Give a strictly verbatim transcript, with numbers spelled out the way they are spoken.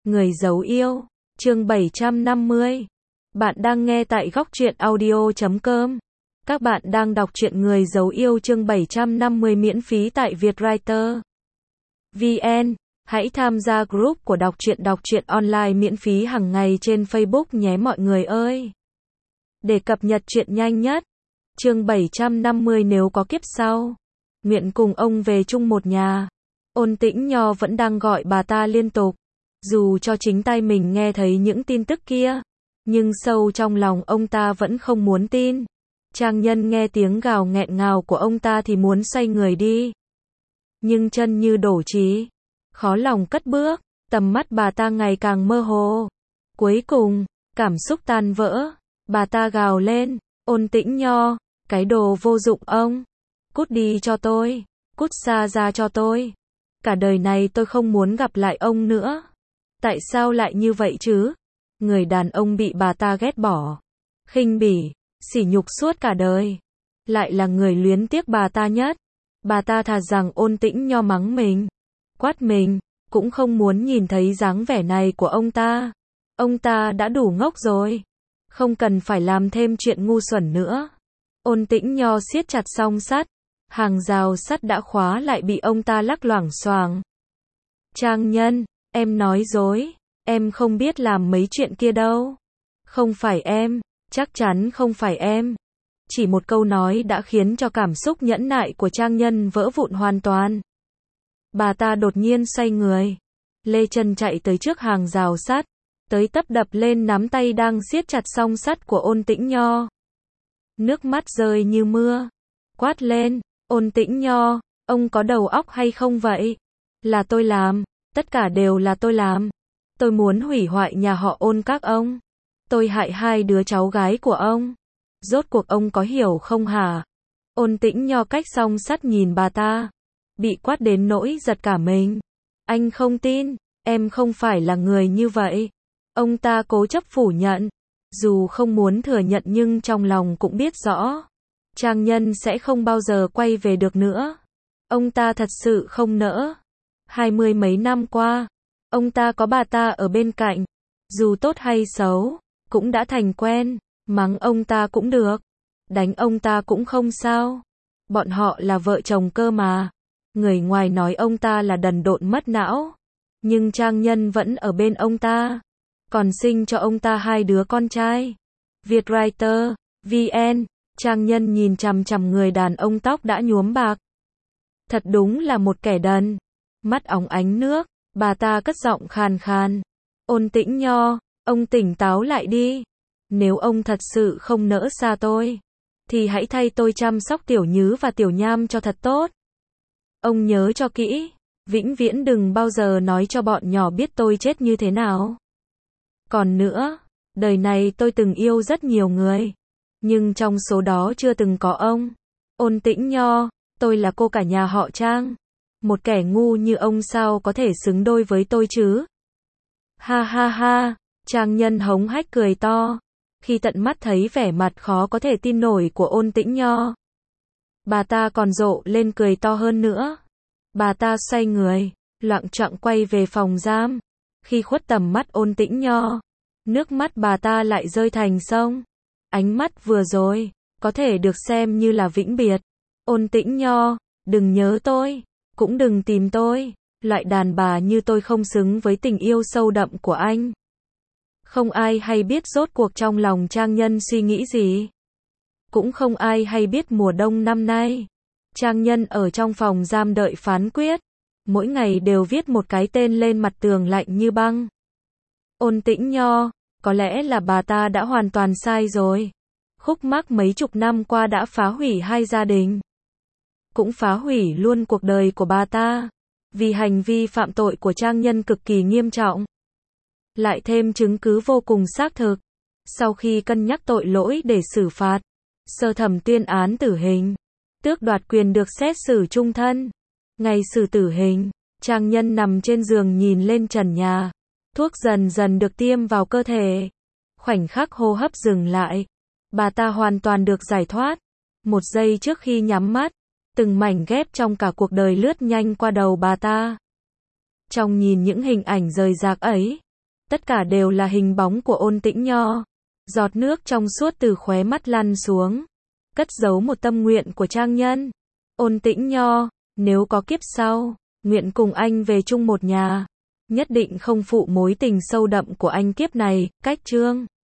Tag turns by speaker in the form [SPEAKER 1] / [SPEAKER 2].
[SPEAKER 1] Người giấu yêu, chương bảy trăm năm mươi. Bạn đang nghe tại góc truyện audio chấm com. Các bạn đang đọc truyện Người giấu yêu chương bảy trăm năm mươi miễn phí tại Vietwriter vê en. Hãy tham gia group của đọc truyện đọc truyện online miễn phí hàng ngày trên Facebook nhé mọi người ơi. Để cập nhật truyện nhanh nhất. Chương bảy trăm năm mươi nếu có kiếp sau. Nguyện cùng ông về chung một nhà. Ôn Tĩnh Nho vẫn đang gọi bà ta liên tục. Dù cho chính tay mình nghe thấy những tin tức kia, nhưng sâu trong lòng ông ta vẫn không muốn tin. Trang Nhân nghe tiếng gào nghẹn ngào của ông ta thì muốn xoay người đi. Nhưng chân như đổ trí, khó lòng cất bước, tầm mắt bà ta ngày càng mơ hồ. Cuối cùng, cảm xúc tan vỡ, bà ta gào lên, Ôn Tĩnh Nho, cái đồ vô dụng ông, cút đi cho tôi, cút xa ra cho tôi. Cả đời này tôi không muốn gặp lại ông nữa. Tại sao lại như vậy chứ? Người đàn ông bị bà ta ghét bỏ, khinh bỉ, sỉ nhục suốt cả đời, lại là người luyến tiếc bà ta nhất. Bà ta thà rằng Ôn Tĩnh Nho mắng mình, quát mình, cũng không muốn nhìn thấy dáng vẻ này của ông ta. Ông ta đã đủ ngốc rồi, không cần phải làm thêm chuyện ngu xuẩn nữa. Ôn Tĩnh Nho siết chặt song sắt, hàng rào sắt đã khóa lại bị ông ta lắc loảng xoảng. Trang Nhân, em nói dối, em không biết làm mấy chuyện kia đâu. Không phải em, chắc chắn không phải em. Chỉ một câu nói đã khiến cho cảm xúc nhẫn nại của Trang Nhân vỡ vụn hoàn toàn. Bà ta đột nhiên xoay người, lê chân chạy tới trước hàng rào sắt, tới tấp đập lên nắm tay đang siết chặt song sắt của Ôn Tĩnh Nho. Nước mắt rơi như mưa, quát lên, Ôn Tĩnh Nho, ông có đầu óc hay không vậy? Là tôi làm, tất cả đều là tôi làm. Tôi muốn hủy hoại nhà họ Ôn các ông. Tôi hại hai đứa cháu gái của ông. Rốt cuộc ông có hiểu không hả? Ôn Tĩnh Nho cách song sắt nhìn bà ta, bị quát đến nỗi giật cả mình. Anh không tin, em không phải là người như vậy. Ông ta cố chấp phủ nhận, dù không muốn thừa nhận nhưng trong lòng cũng biết rõ, Trang Nhân sẽ không bao giờ quay về được nữa. Ông ta thật sự không nỡ. Hai mươi mấy năm qua, ông ta có bà ta ở bên cạnh, dù tốt hay xấu, cũng đã thành quen, mắng ông ta cũng được, đánh ông ta cũng không sao. Bọn họ là vợ chồng cơ mà. Người ngoài nói ông ta là đần độn mất não, nhưng Trang Nhân vẫn ở bên ông ta, còn sinh cho ông ta hai đứa con trai. Vietwriter vê en. Trang Nhân nhìn chằm chằm người đàn ông tóc đã nhuốm bạc. Thật đúng là một kẻ đần. Mắt óng ánh nước, bà ta cất giọng khàn khàn. Ôn Tĩnh Nho, ông tỉnh táo lại đi. Nếu ông thật sự không nỡ xa tôi, thì hãy thay tôi chăm sóc Tiểu Nhứ và Tiểu Nham cho thật tốt. Ông nhớ cho kỹ, vĩnh viễn đừng bao giờ nói cho bọn nhỏ biết tôi chết như thế nào. Còn nữa, đời này tôi từng yêu rất nhiều người, nhưng trong số đó chưa từng có ông. Ôn Tĩnh Nho, tôi là cô cả nhà họ Trang. Một kẻ ngu như ông sao có thể xứng đôi với tôi chứ? Ha ha ha, Trang Nhân hống hách cười to, khi tận mắt thấy vẻ mặt khó có thể tin nổi của Ôn Tĩnh Nho. Bà ta còn rộ lên cười to hơn nữa. Bà ta xoay người, loạng choạng quay về phòng giam. Khi khuất tầm mắt Ôn Tĩnh Nho, nước mắt bà ta lại rơi thành sông. Ánh mắt vừa rồi, có thể được xem như là vĩnh biệt. Ôn Tĩnh Nho, đừng nhớ tôi, cũng đừng tìm tôi. Loại đàn bà như tôi không xứng với tình yêu sâu đậm của anh. Không ai hay biết rốt cuộc trong lòng Trang Nhân suy nghĩ gì. Cũng không ai hay biết mùa đông năm nay, Trang Nhân ở trong phòng giam đợi phán quyết. Mỗi ngày đều viết một cái tên lên mặt tường lạnh như băng. Ôn Tĩnh Nho, có lẽ là bà ta đã hoàn toàn sai rồi. Khúc mắc mấy chục năm qua đã phá hủy hai gia đình, cũng phá hủy luôn cuộc đời của bà ta. Vì hành vi phạm tội của Trang Nhân cực kỳ nghiêm trọng, lại thêm chứng cứ vô cùng xác thực. Sau khi cân nhắc tội lỗi để xử phạt, sơ thẩm tuyên án tử hình, tước đoạt quyền được xét xử chung thân. Ngày xử tử hình, Trang Nhân nằm trên giường nhìn lên trần nhà. Thuốc dần dần được tiêm vào cơ thể. Khoảnh khắc hô hấp dừng lại, bà ta hoàn toàn được giải thoát. Một giây trước khi nhắm mắt, từng mảnh ghép trong cả cuộc đời lướt nhanh qua đầu bà ta. Trong nhìn những hình ảnh rời rạc ấy, Tất cả đều là hình bóng của Ôn Tĩnh Nho. Giọt nước trong suốt từ khóe mắt lăn xuống, cất giấu một tâm nguyện của trang nhân. Ôn Tĩnh Nho, nếu có kiếp sau, nguyện cùng anh về chung một nhà, nhất định không phụ mối tình sâu đậm của anh kiếp này. Cách chương